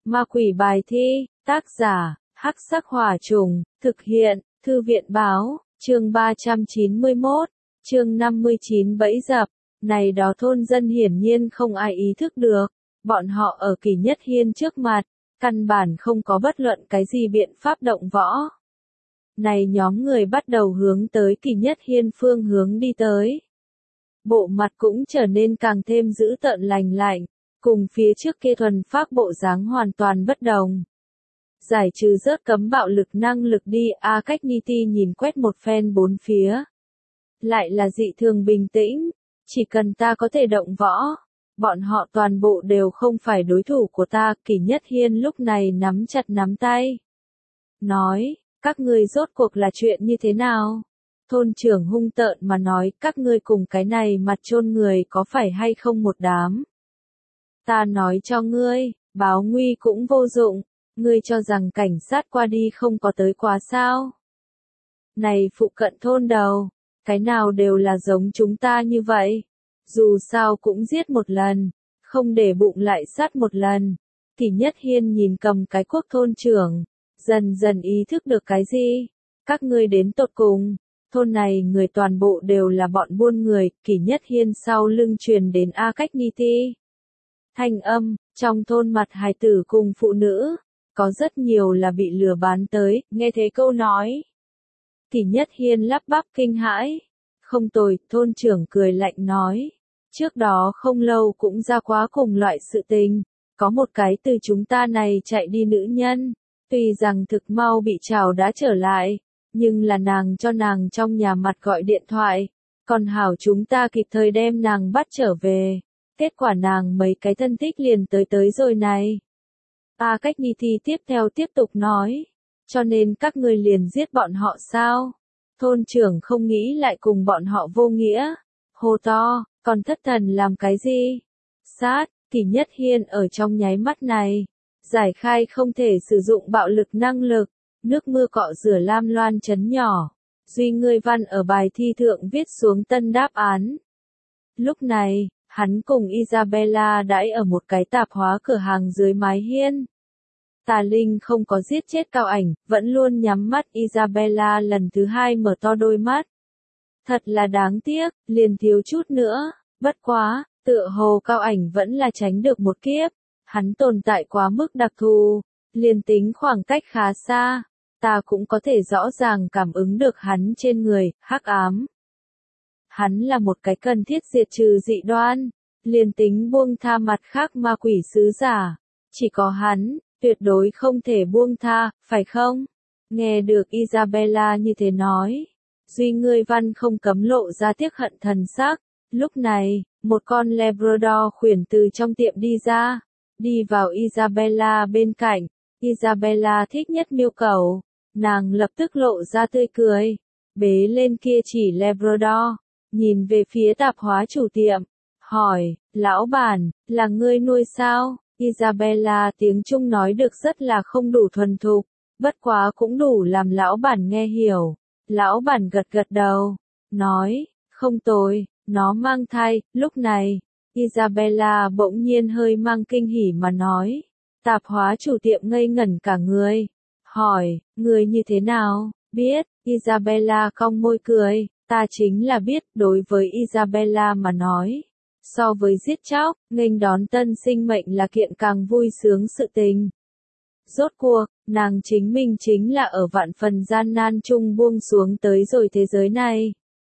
Ma quỷ bài thi, tác giả, Hắc Sắc Hỏa Trùng, thực hiện, Thư viện báo, chương 391, chương 59 bẫy dập. Này đó thôn dân hiển nhiên không ai ý thức được, bọn họ ở Kỳ Nhất Hiên trước mặt, căn bản không có bất luận cái gì biện pháp động võ. Này nhóm người bắt đầu hướng tới Kỳ Nhất Hiên phương hướng đi tới. Bộ mặt cũng trở nên càng thêm dữ tợn lành lạnh, cùng phía trước kia thuần phác bộ dáng hoàn toàn bất đồng. Giải trừ rớt cấm bạo lực năng lực đi, A Cách Niti nhìn quét một phen bốn phía. Lại là dị thường bình tĩnh, chỉ cần ta có thể động võ, bọn họ toàn bộ đều không phải đối thủ của ta. Kỳ Nhất Hiên lúc này nắm chặt nắm tay. Nói, các ngươi rốt cuộc là chuyện như thế nào? Thôn trưởng hung tợn mà nói, các ngươi cùng cái này mặt chôn người có phải hay không một đám? Ta nói cho ngươi, báo nguy cũng vô dụng, ngươi cho rằng cảnh sát qua đi không có tới quá sao? Này phụ cận thôn đầu, cái nào đều là giống chúng ta như vậy, dù sao cũng giết một lần, không để bụng lại sát một lần. Kỳ Nhất Hiên nhìn cầm cái quốc thôn trưởng, dần dần ý thức được cái gì? Các ngươi đến tột cùng, thôn này người toàn bộ đều là bọn buôn người. Kỳ Nhất Hiên sau lưng truyền đến A Cách Niti. Thanh âm, trong thôn mặt hài tử cùng phụ nữ, có rất nhiều là bị lừa bán tới. Nghe thế câu nói, Kỳ Nhất Hiên lắp bắp kinh hãi. Không tồi, thôn trưởng cười lạnh nói. Trước đó không lâu cũng ra quá cùng loại sự tình, có một cái từ chúng ta này chạy đi nữ nhân, tuy rằng thực mau bị trảo đã trở lại, nhưng là nàng cho nàng trong nhà mặt gọi điện thoại, còn hảo chúng ta kịp thời đem nàng bắt trở về, kết quả nàng mấy cái thân thích liền tới rồi này. A Cách Niti tiếp theo tiếp tục nói, cho nên các ngươi liền giết bọn họ sao? Thôn trưởng không nghĩ lại cùng bọn họ vô nghĩa, hô to, còn thất thần làm cái gì? Sát, Kỳ Nhất Hiên ở trong nháy mắt này, giải khai không thể sử dụng bạo lực năng lực, nước mưa cọ rửa lam loan chấn nhỏ, duy ngươi văn ở bài thi thượng viết xuống tân đáp án. Lúc này, hắn cùng Isabella đãi ở một cái tạp hóa cửa hàng dưới mái hiên. Tà Linh không có giết chết Cao Ảnh, vẫn luôn nhắm mắt. Isabella lần thứ hai mở to đôi mắt. Thật là đáng tiếc, liền thiếu chút nữa, bất quá, tựa hồ Cao Ảnh vẫn là tránh được một kiếp. Hắn tồn tại quá mức đặc thù, liền tính khoảng cách khá xa, ta cũng có thể rõ ràng cảm ứng được hắn trên người, hắc ám. Hắn là một cái cần thiết diệt trừ dị đoan, liền tính buông tha mặt khác ma quỷ sứ giả, chỉ có hắn, tuyệt đối không thể buông tha, phải không? Nghe được Isabella như thế nói, duy ngươi văn không cấm lộ ra tiếc hận thần sắc. Lúc này, một con Labrador khuyển từ trong tiệm đi ra, đi vào Isabella bên cạnh. Isabella thích nhất miêu cẩu, nàng lập tức lộ ra tươi cười, bế lên kia chỉ Labrador, nhìn về phía tạp hóa chủ tiệm, hỏi, lão bản, là ngươi nuôi sao? Isabella tiếng Trung nói được rất là không đủ thuần thục, bất quá cũng đủ làm lão bản nghe hiểu. Lão bản gật gật đầu, nói, không tồi, nó mang thai. Lúc này, Isabella bỗng nhiên hơi mang kinh hỉ mà nói. Tạp hóa chủ tiệm ngây ngẩn cả người, hỏi, người như thế nào, biết? Isabella cong môi cười, ta chính là biết. Đối với Isabella mà nói, so với giết chóc, nghênh đón tân sinh mệnh là kiện càng vui sướng sự tình. Rốt cuộc, nàng chính mình chính là ở vạn phần gian nan chung buông xuống tới rồi thế giới này.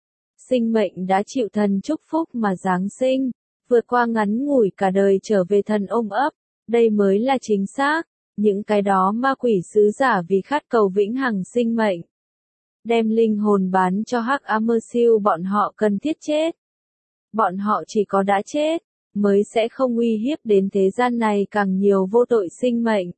Sinh mệnh đã chịu thần chúc phúc mà giáng sinh, vượt qua ngắn ngủi cả đời trở về thần ôm ấp, đây mới là chính xác. Những cái đó ma quỷ sứ giả vì khát cầu vĩnh hằng sinh mệnh, đem linh hồn bán cho Hắc Amersiu, bọn họ cần thiết chết. Bọn họ chỉ có đã chết, mới sẽ không uy hiếp đến thế gian này càng nhiều vô tội sinh mệnh.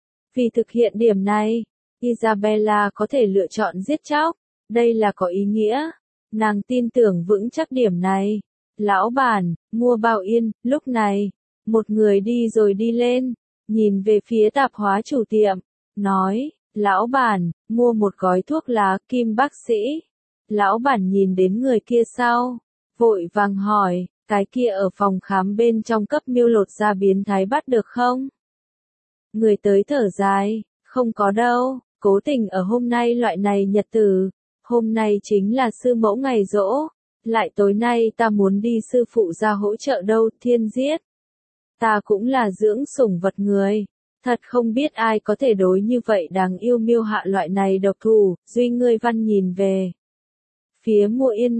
Vì thực hiện điểm này, Isabella có thể lựa chọn giết chóc, đây là có ý nghĩa. Nàng tin tưởng vững chắc điểm này. Lão bản, mua bao yên. Lúc này, một người đi rồi đi lên, nhìn về phía tạp hóa chủ tiệm, nói, lão bản, mua một gói thuốc lá. Kim bác sĩ. Lão bản nhìn đến người kia sau, vội vàng hỏi, cái kia ở phòng khám bên trong cấp miêu lột da biến thái bắt được không? Người tới thở dài, không có đâu, cố tình ở hôm nay loại này nhật tử, hôm nay chính là sư mẫu ngày giỗ, lại tối nay ta muốn đi sư phụ ra hỗ trợ đâu, thiên giết. Ta cũng là dưỡng sủng vật người, thật không biết ai có thể đối như vậy đáng yêu miêu hạ loại này độc thủ, Duy Ngươi Văn nhìn về. Phía Mộ Yên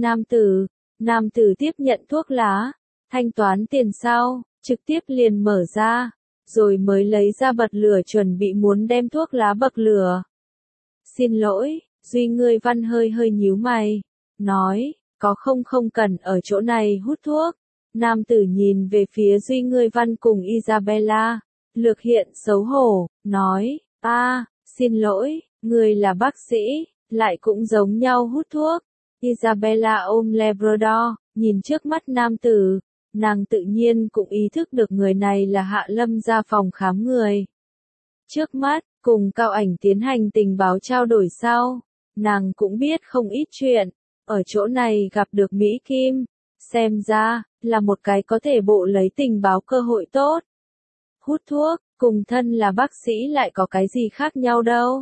nam tử tiếp nhận thuốc lá, thanh toán tiền sau, trực tiếp liền mở ra, rồi mới lấy ra bật lửa chuẩn bị muốn đem thuốc lá bậc lửa. Xin lỗi, Duy Ngươi Văn hơi hơi nhíu mày, nói, có không cần ở chỗ này hút thuốc. Nam tử nhìn về phía Duy Ngươi Văn cùng Isabella, lược hiện xấu hổ, nói, xin lỗi, người là bác sĩ, lại cũng giống nhau hút thuốc. Isabella ôm Labrador, nhìn trước mắt nam tử, nàng tự nhiên cũng ý thức được người này là Hạ Lâm ra phòng khám người. Trước mắt, cùng Cao Ảnh tiến hành tình báo trao đổi sau, nàng cũng biết không ít chuyện, ở chỗ này gặp được Mỹ Kim, xem ra, là một cái có thể bộ lấy tình báo cơ hội tốt. Hút thuốc, cùng thân là bác sĩ lại có cái gì khác nhau đâu.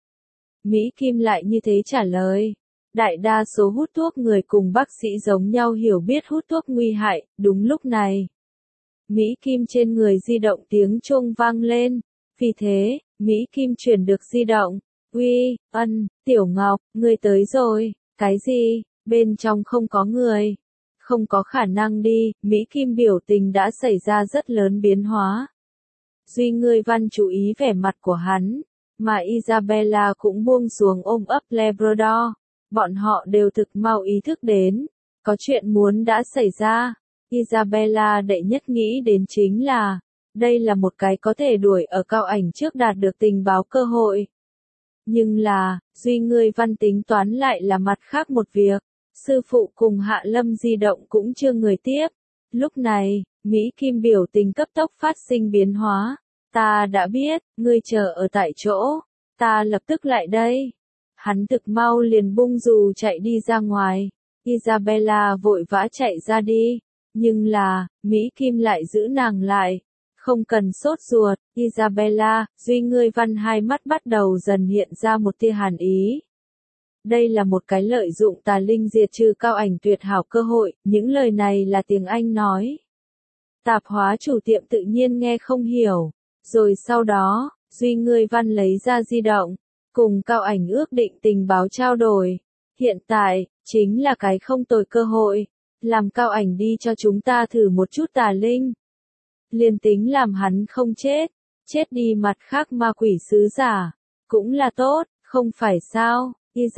Mỹ Kim lại như thế trả lời. Đại đa số hút thuốc người cùng bác sĩ giống nhau hiểu biết hút thuốc nguy hại, đúng lúc này. Mỹ Kim trên người di động tiếng chuông vang lên, vì thế, Mỹ Kim chuyển được di động. Uy, Tiểu Ngọc, ngươi tới rồi, cái gì, bên trong không có người. Không có khả năng đi, Mỹ Kim biểu tình đã xảy ra rất lớn biến hóa. Duy Ngươi Văn chú ý vẻ mặt của hắn, mà Isabella cũng buông xuống ôm ấp Labrador. Bọn họ đều thực mau ý thức đến, có chuyện muốn đã xảy ra. Isabella đệ nhất nghĩ đến chính là, đây là một cái có thể đuổi ở Cao Ảnh trước đạt được tình báo cơ hội. Nhưng là, Duy Ngươi Văn tính toán lại là mặt khác một việc. Sư phụ cùng Hạ Lâm di động cũng chưa người tiếp. Lúc này, Mỹ Kim biểu tình cấp tốc phát sinh biến hóa. Ta đã biết, ngươi chờ ở tại chỗ. Ta lập tức lại đây. Hắn thực mau liền bung dù chạy đi ra ngoài. Isabella vội vã chạy ra đi. Nhưng là, Mỹ Kim lại giữ nàng lại. Không cần sốt ruột, Isabella, Duy Ngươi Văn hai mắt bắt đầu dần hiện ra một tia hàn ý. Đây là một cái lợi dụng tà linh diệt trừ Cao Ảnh tuyệt hảo cơ hội, những lời này là tiếng Anh nói. Tạp hóa chủ tiệm tự nhiên nghe không hiểu. Rồi sau đó, Duy Ngươi Văn lấy ra di động, cùng Cao Ảnh ước định tình báo trao đổi. Hiện tại, chính là cái không tồi cơ hội, làm Cao Ảnh đi cho chúng ta thử một chút tà linh. Liên tính làm hắn không chết, chết đi mặt khác ma quỷ sứ giả, cũng là tốt, không phải sao?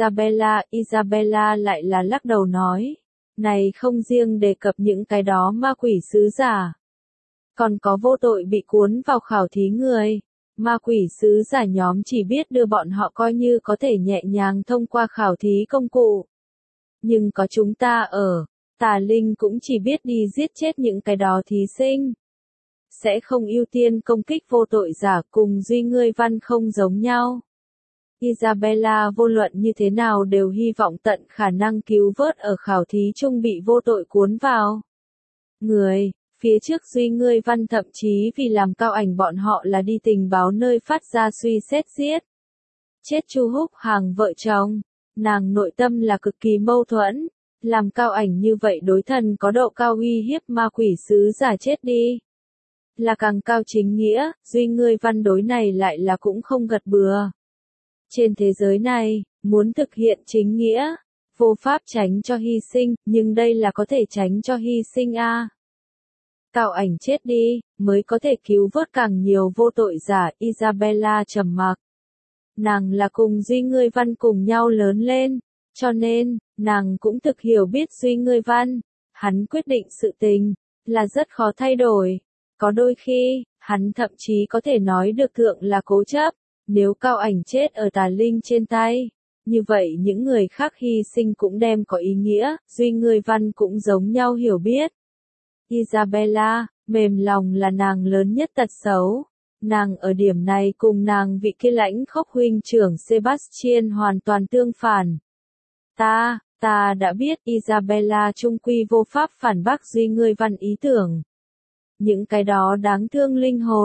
Isabella lại là lắc đầu nói, này không riêng đề cập những cái đó ma quỷ sứ giả. Còn có vô tội bị cuốn vào khảo thí người, ma quỷ sứ giả nhóm chỉ biết đưa bọn họ coi như có thể nhẹ nhàng thông qua khảo thí công cụ. Nhưng có chúng ta ở, tà linh cũng chỉ biết đi giết chết những cái đó thí sinh. Sẽ không ưu tiên công kích vô tội giả cùng Duy Ngươi Văn không giống nhau. Isabella vô luận như thế nào đều hy vọng tận khả năng cứu vớt ở khảo thí chung bị vô tội cuốn vào. Người, phía trước Duy Ngươi Văn thậm chí vì làm Cao Ảnh bọn họ là đi tình báo nơi phát ra suy xét giết. Chết Chu Húc Hàng vợ chồng, nàng nội tâm là cực kỳ mâu thuẫn, làm Cao Ảnh như vậy đối thần có độ cao uy hiếp ma quỷ sứ giả chết đi. Là càng cao chính nghĩa, Duy Ngươi Văn đối này lại là cũng không gật bừa. Trên thế giới này, muốn thực hiện chính nghĩa, vô pháp tránh cho hy sinh, nhưng đây là có thể tránh cho hy sinh a. Cao Ảnh chết đi, mới có thể cứu vớt càng nhiều vô tội giả. Isabella trầm mặc. Nàng là cùng Duy Ngươi Văn cùng nhau lớn lên, cho nên, nàng cũng thực hiểu biết Duy Ngươi Văn. Hắn quyết định sự tình, là rất khó thay đổi. Có đôi khi, hắn thậm chí có thể nói được thượng là cố chấp. Nếu Cao Ảnh chết ở tà linh trên tay, như vậy những người khác hy sinh cũng đem có ý nghĩa, Duy Ngươi Văn cũng giống nhau hiểu biết. Isabella, mềm lòng là nàng lớn nhất tật xấu. Nàng ở điểm này cùng nàng vị kia lãnh khốc huynh trưởng Sebastian hoàn toàn tương phản. Ta đã biết Isabella trung quy vô pháp phản bác Duy Ngươi Văn ý tưởng. Những cái đó đáng thương linh hồn,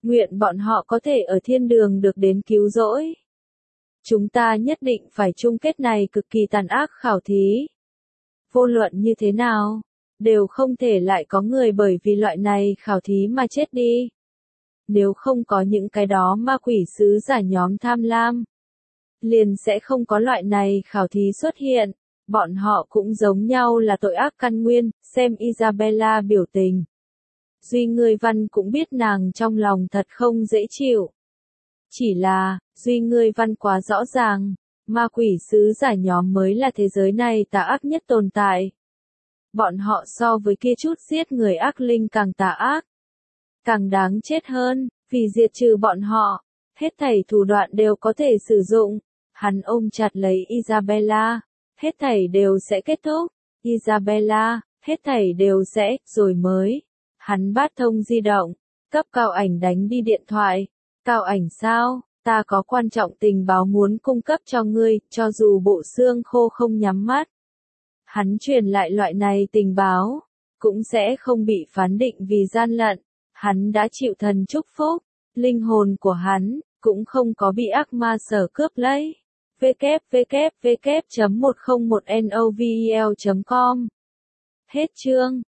Nguyện bọn họ có thể ở thiên đường được đến cứu rỗi. Chúng ta nhất định phải chung kết này cực kỳ tàn ác khảo thí. Vô luận như thế nào, đều không thể lại có người bởi vì loại này khảo thí mà chết đi. Nếu không có những cái đó ma quỷ sứ giả nhóm tham lam, liền sẽ không có loại này khảo thí xuất hiện. Bọn họ cũng giống nhau là tội ác căn nguyên, xem Isabella biểu tình. Duy Ngươi Văn cũng biết nàng trong lòng thật không dễ chịu. Chỉ là, Duy Ngươi Văn quá rõ ràng, ma quỷ sứ giả nhóm mới là thế giới này tà ác nhất tồn tại. Bọn họ so với kia chút giết người ác linh càng tà ác, càng đáng chết hơn, vì diệt trừ bọn họ, hết thảy thủ đoạn đều có thể sử dụng. Hắn ôm chặt lấy Isabella, hết thảy đều sẽ kết thúc. Isabella, hết thảy đều sẽ, rồi mới. Hắn bắt thông di động, cấp Cao Ảnh đánh đi điện thoại. Cao Ảnh sao, ta có quan trọng tình báo muốn cung cấp cho ngươi, cho dù bộ xương khô không nhắm mắt. Hắn truyền lại loại này tình báo, cũng sẽ không bị phán định vì gian lận. Hắn đã chịu thần chúc phúc, linh hồn của hắn, cũng không có bị ác ma sở cướp lấy. www.101novel.com Hết chương.